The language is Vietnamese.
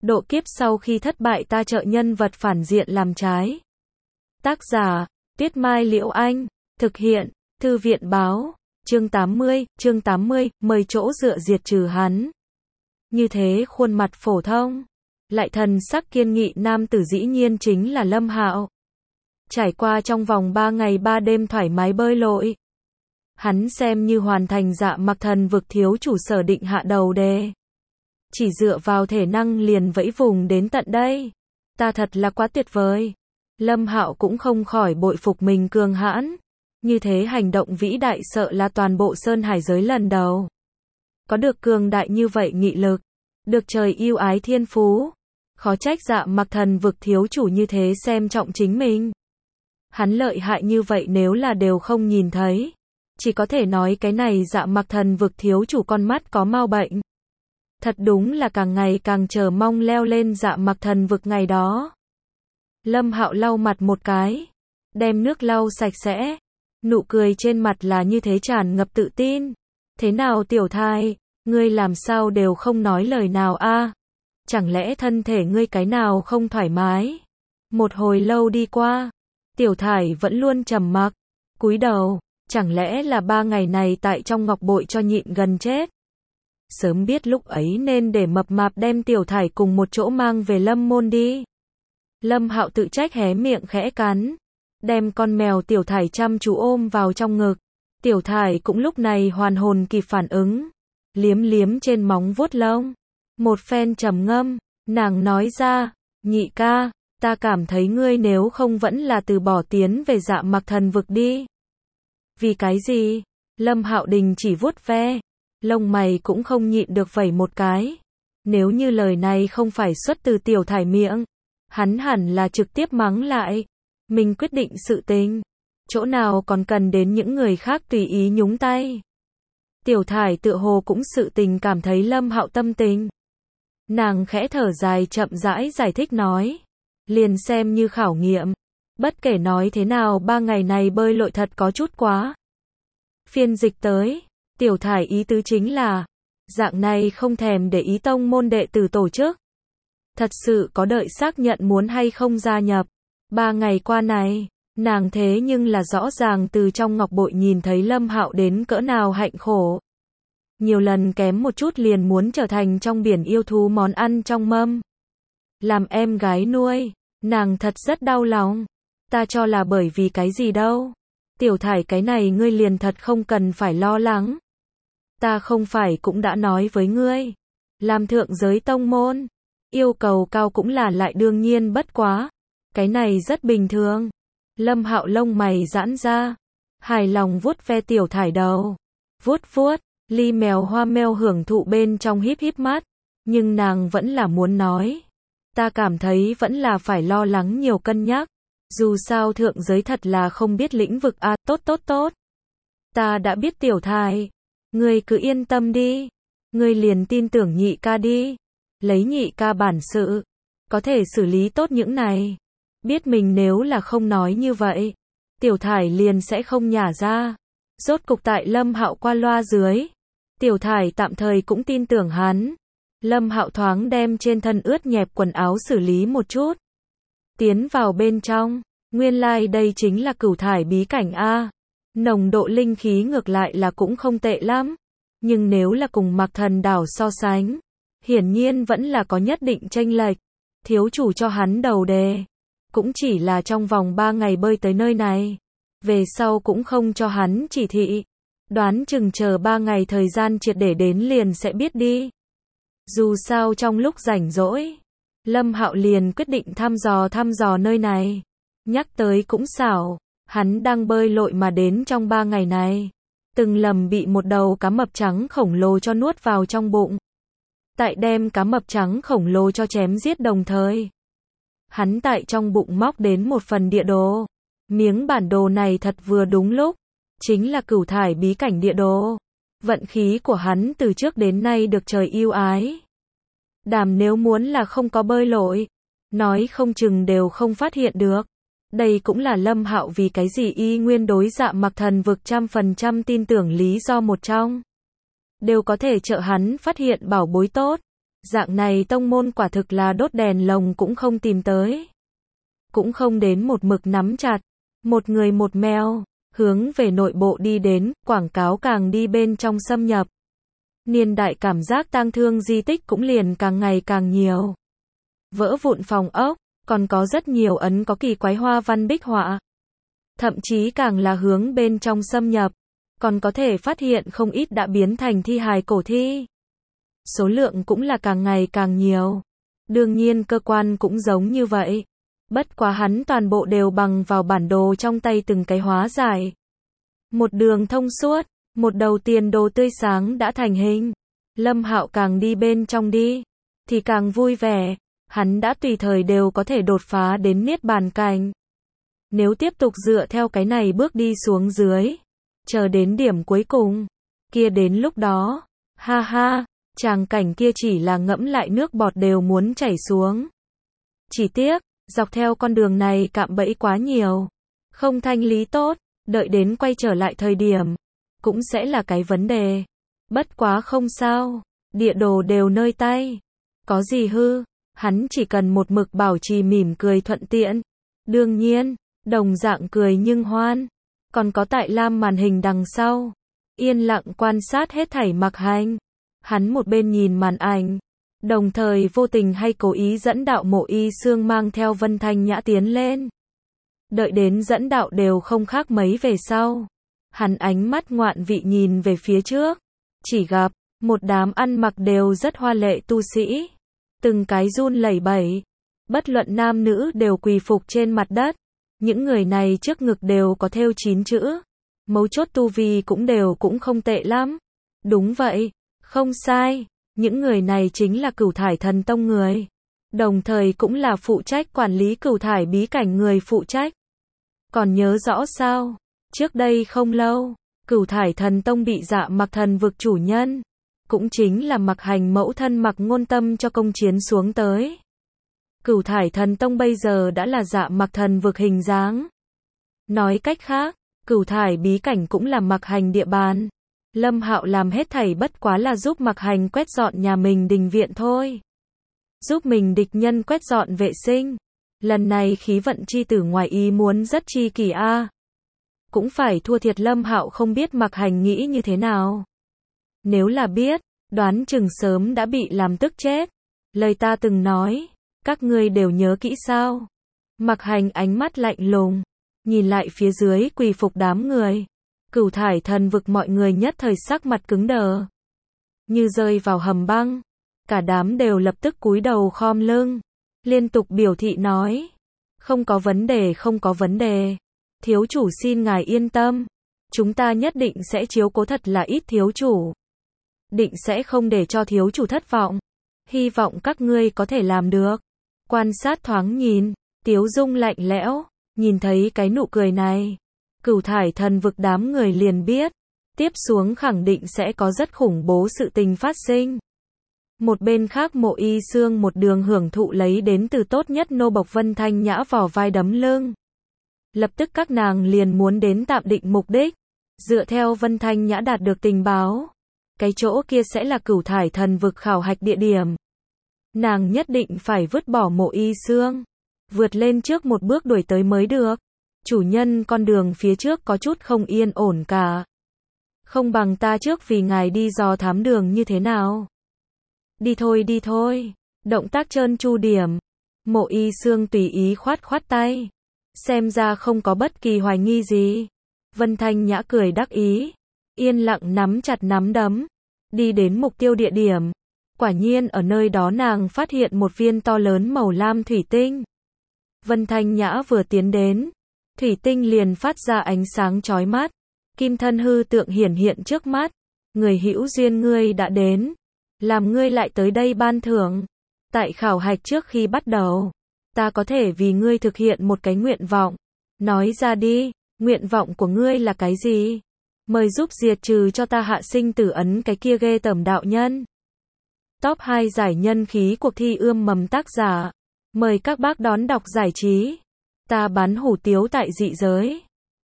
Độ kiếp sau khi thất bại ta trợ nhân vật phản diện làm trái. Tác giả, Tuyết Mai Liễu Anh. Thực hiện, Thư viện Báo. Chương 80, mời chỗ dựa diệt trừ hắn. Như thế khuôn mặt phổ thông, lại thần sắc kiên nghị nam tử dĩ nhiên chính là Lâm Hạo. Trải qua trong vòng 3 ngày 3 đêm thoải mái bơi lội, hắn xem như hoàn thành Dạ Mặc Thần Vực thiếu chủ sở định hạ đầu đề. Chỉ dựa vào thể năng liền vẫy vùng đến tận đây, ta thật là quá tuyệt vời. Lâm Hạo cũng không khỏi bội phục mình cường hãn. Như thế hành động vĩ đại sợ là toàn bộ Sơn Hải giới lần đầu. Có được cường đại như vậy nghị lực, được trời yêu ái thiên phú, khó trách Dạ Mặc Thần Vực thiếu chủ như thế xem trọng chính mình. Hắn lợi hại như vậy nếu là đều không nhìn thấy, chỉ có thể nói cái này Dạ Mặc Thần Vực thiếu chủ con mắt có mau bệnh. Thật đúng là càng ngày càng chờ mong leo lên Dạ Mặc Thần Vực ngày đó. Lâm Hạo lau mặt một cái, đem nước lau sạch sẽ, nụ cười trên mặt là như thế tràn ngập tự tin. Thế nào tiểu thai, ngươi làm sao đều không nói lời nào a? Chẳng lẽ thân thể ngươi cái nào không thoải mái? Một hồi lâu đi qua, tiểu thải vẫn luôn trầm mặc, cúi đầu, chẳng lẽ là 3 ngày này tại trong ngọc bội cho nhịn gần chết. Sớm biết lúc ấy nên để mập mạp đem tiểu thải cùng một chỗ mang về Lâm môn đi. Lâm Hạo tự trách hé miệng khẽ cắn, đem con mèo tiểu thải chăm chú ôm vào trong ngực. Tiểu thải cũng lúc này hoàn hồn kịp phản ứng, liếm liếm trên móng vuốt lông. Một phen trầm ngâm, nàng nói ra, nhị ca, ta cảm thấy ngươi nếu không vẫn là từ bỏ tiến về Dạ Mặc Thần Vực đi. Vì cái gì? Lâm Hạo Đình chỉ vuốt ve, lông mày cũng không nhịn được vẩy một cái. Nếu như lời này không phải xuất từ tiểu thải miệng, hắn hẳn là trực tiếp mắng lại. Mình quyết định sự tình, chỗ nào còn cần đến những người khác tùy ý nhúng tay. Tiểu thải tựa hồ cũng sự tình cảm thấy Lâm Hạo tâm tình. Nàng khẽ thở dài chậm rãi giải thích nói, liền xem như khảo nghiệm. Bất kể nói thế nào 3 ngày này bơi lội thật có chút quá. Phiên dịch tới, tiểu thải ý tứ chính là, dạng này không thèm để ý tông môn đệ tử tổ chức. Thật sự có đợi xác nhận muốn hay không gia nhập. 3 ngày qua này, nàng thế nhưng là rõ ràng từ trong ngọc bội nhìn thấy Lâm Hạo đến cỡ nào hạnh khổ. Nhiều lần kém một chút liền muốn trở thành trong biển yêu thú món ăn trong mâm. Làm em gái nuôi, nàng thật rất đau lòng. Ta cho là bởi vì cái gì đâu. Tiểu thải cái này ngươi liền thật không cần phải lo lắng. Ta không phải cũng đã nói với ngươi. Làm thượng giới tông môn, yêu cầu cao cũng là lại đương nhiên bất quá. Cái này rất bình thường. Lâm Hạo lông mày giãn ra, hài lòng vuốt ve tiểu thải đầu. Vuốt vuốt, ly mèo hoa mèo hưởng thụ bên trong híp híp mắt. Nhưng nàng vẫn là muốn nói. Ta cảm thấy vẫn là phải lo lắng nhiều cân nhắc. Dù sao thượng giới thật là không biết lĩnh vực a, tốt. Ta đã biết tiểu thải. Ngươi cứ yên tâm đi. Ngươi liền tin tưởng nhị ca đi. Lấy nhị ca bản sự, có thể xử lý tốt những này. Biết mình nếu là không nói như vậy, tiểu thải liền sẽ không nhả ra. Rốt cục tại Lâm Hạo qua loa dưới, tiểu thải tạm thời cũng tin tưởng hắn. Lâm Hạo thoáng đem trên thân ướt nhẹp quần áo xử lý một chút, tiến vào bên trong. Nguyên lai đây chính là Cửu Thải bí cảnh a. Nồng độ linh khí ngược lại là cũng không tệ lắm, nhưng nếu là cùng Mặc Thần đảo so sánh, hiển nhiên vẫn là có nhất định chênh lệch. Thiếu chủ cho hắn đầu đề, cũng chỉ là trong vòng 3 ngày bơi tới nơi này. Về sau cũng không cho hắn chỉ thị. Đoán chừng chờ 3 ngày thời gian triệt để đến liền sẽ biết đi. Dù sao trong lúc rảnh rỗi, Lâm Hạo liền quyết định thăm dò nơi này. Nhắc tới cũng xảo, hắn đang bơi lội mà đến trong 3 ngày này, từng lầm bị một đầu cá mập trắng khổng lồ cho nuốt vào trong bụng. Tại đem cá mập trắng khổng lồ cho chém giết đồng thời, hắn tại trong bụng móc đến một phần địa đồ. Miếng bản đồ này thật vừa đúng lúc, chính là Cửu Thải bí cảnh địa đồ. Vận khí của hắn từ trước đến nay được trời yêu ái. Đàm nếu muốn là không có bơi lội, nói không chừng đều không phát hiện được. Đây cũng là Lâm Hạo vì cái gì y nguyên đối Dạ Mặc Thần Vực 100% tin tưởng lý do một trong. Đều có thể trợ hắn phát hiện bảo bối tốt. Dạng này tông môn quả thực là đốt đèn lồng cũng không tìm tới. Cũng không đến một mực nắm chặt. Một người một mèo, hướng về nội bộ đi đến, quảng cáo càng đi bên trong xâm nhập. Niên đại cảm giác tang thương di tích cũng liền càng ngày càng nhiều. Vỡ vụn phòng ốc, còn có rất nhiều ấn có kỳ quái hoa văn bích họa. Thậm chí càng là hướng bên trong xâm nhập, còn có thể phát hiện không ít đã biến thành thi hài cổ thi. Số lượng cũng là càng ngày càng nhiều. Đương nhiên cơ quan cũng giống như vậy. Bất quá hắn toàn bộ đều bằng vào bản đồ trong tay từng cái hóa giải. Một đường thông suốt, một đầu tiền đồ tươi sáng đã thành hình. Lâm Hạo càng đi bên trong đi, thì càng vui vẻ. Hắn đã tùy thời đều có thể đột phá đến niết bàn cảnh. Nếu tiếp tục dựa theo cái này bước đi xuống dưới, chờ đến điểm cuối cùng, kia đến lúc đó, ha ha, tràng cảnh kia chỉ là ngẫm lại nước bọt đều muốn chảy xuống. Chỉ tiếc, dọc theo con đường này cạm bẫy quá nhiều, không thanh lý tốt, đợi đến quay trở lại thời điểm, cũng sẽ là cái vấn đề. Bất quá không sao, địa đồ đều nơi tay, có gì hư, hắn chỉ cần một mực bảo trì mỉm cười thuận tiện. Đương nhiên, đồng dạng cười nhưng hoan, còn có tại lam màn hình đằng sau, yên lặng quan sát hết thảy Mặc Hành. Hắn một bên nhìn màn ảnh, đồng thời vô tình hay cố ý dẫn đạo Mộ Y Xương mang theo Vân Thanh Nhã tiến lên. Đợi đến dẫn đạo đều không khác mấy về sau, hắn ánh mắt ngoạn vị nhìn về phía trước, chỉ gặp một đám ăn mặc đều rất hoa lệ tu sĩ, từng cái run lẩy bẩy, bất luận nam nữ đều quỳ phục trên mặt đất. Những người này trước ngực đều có thêu 9 chữ, mấu chốt tu vi cũng không tệ lắm. Đúng vậy, không sai, những người này chính là Cửu Thải Thần Tông người, đồng thời cũng là phụ trách quản lý Cửu Thải bí cảnh người phụ trách. Còn nhớ rõ sao? Trước đây không lâu, Cửu Thải Thần Tông bị Dạ Mặc Thần Vực chủ nhân, cũng chính là Mặc Hành mẫu thân Mặc Ngôn Tâm cho công chiến xuống tới. Cửu Thải Thần Tông bây giờ đã là Dạ Mặc Thần Vực hình dáng. Nói cách khác, Cửu Thải bí cảnh cũng là Mặc Hành địa bàn. Lâm Hạo làm hết thảy bất quá là giúp Mặc Hành quét dọn nhà mình đình viện thôi. Giúp mình địch nhân quét dọn vệ sinh. Lần này khí vận chi tử ngoài ý muốn rất chi kỳ a. Cũng phải thua thiệt Lâm Hạo không biết Mặc Hành nghĩ như thế nào. Nếu là biết, đoán chừng sớm đã bị làm tức chết. Lời ta từng nói, các ngươi đều nhớ kỹ sao? Mặc Hành ánh mắt lạnh lùng, nhìn lại phía dưới quỳ phục đám người. Cửu Thải Thần Vực mọi người nhất thời sắc mặt cứng đờ, như rơi vào hầm băng. Cả đám đều lập tức cúi đầu khom lưng, liên tục biểu thị nói, không có vấn đề, không có vấn đề. Thiếu chủ xin ngài yên tâm, chúng ta nhất định sẽ chiếu cố thật là ít thiếu chủ. Định sẽ không để cho thiếu chủ thất vọng. Hy vọng các ngươi có thể làm được. Quan sát thoáng nhìn, Tiếu Dung lạnh lẽo, nhìn thấy cái nụ cười này, Cửu Thải Thần Vực đám người liền biết, tiếp xuống khẳng định sẽ có rất khủng bố sự tình phát sinh. Một bên khác Mộ Y Xương một đường hưởng thụ lấy đến từ tốt nhất nô bộc Vân Thanh Nhã vỏ vai đấm lưng. Lập tức các nàng liền muốn đến tạm định mục đích. Dựa theo Vân Thanh Nhã đạt được tình báo, cái chỗ kia sẽ là Cửu Thải Thần Vực khảo hạch địa điểm. Nàng nhất định phải vứt bỏ Mộ Y Xương, vượt lên trước một bước đuổi tới mới được. Chủ nhân, con đường phía trước có chút không yên ổn cả. Không bằng ta trước vì ngài đi dò thám đường như thế nào? Đi thôi, đi thôi. Động tác trơn tru điểm. Mộ Y Xương tùy ý khoát khoát tay. Xem ra không có bất kỳ hoài nghi gì. Vân Thanh Nhã cười đắc ý, yên lặng nắm chặt nắm đấm, đi đến mục tiêu địa điểm. Quả nhiên ở nơi đó nàng phát hiện một viên to lớn màu lam thủy tinh. Vân Thanh Nhã vừa tiến đến, thủy tinh liền phát ra ánh sáng chói mắt. Kim thân hư tượng hiển hiện trước mắt. Người hữu duyên, ngươi đã đến. Làm ngươi lại tới đây ban thưởng. Tại khảo hạch trước khi bắt đầu, ta có thể vì ngươi thực hiện một cái nguyện vọng. Nói ra đi, nguyện vọng của ngươi là cái gì? Mời giúp diệt trừ cho ta Hạ Sinh Tử Ấn cái kia ghê tởm đạo nhân. Top 2 giải nhân khí cuộc thi ươm mầm tác giả. Mời các bác đón đọc giải trí. Ta bán hủ tiếu tại dị giới.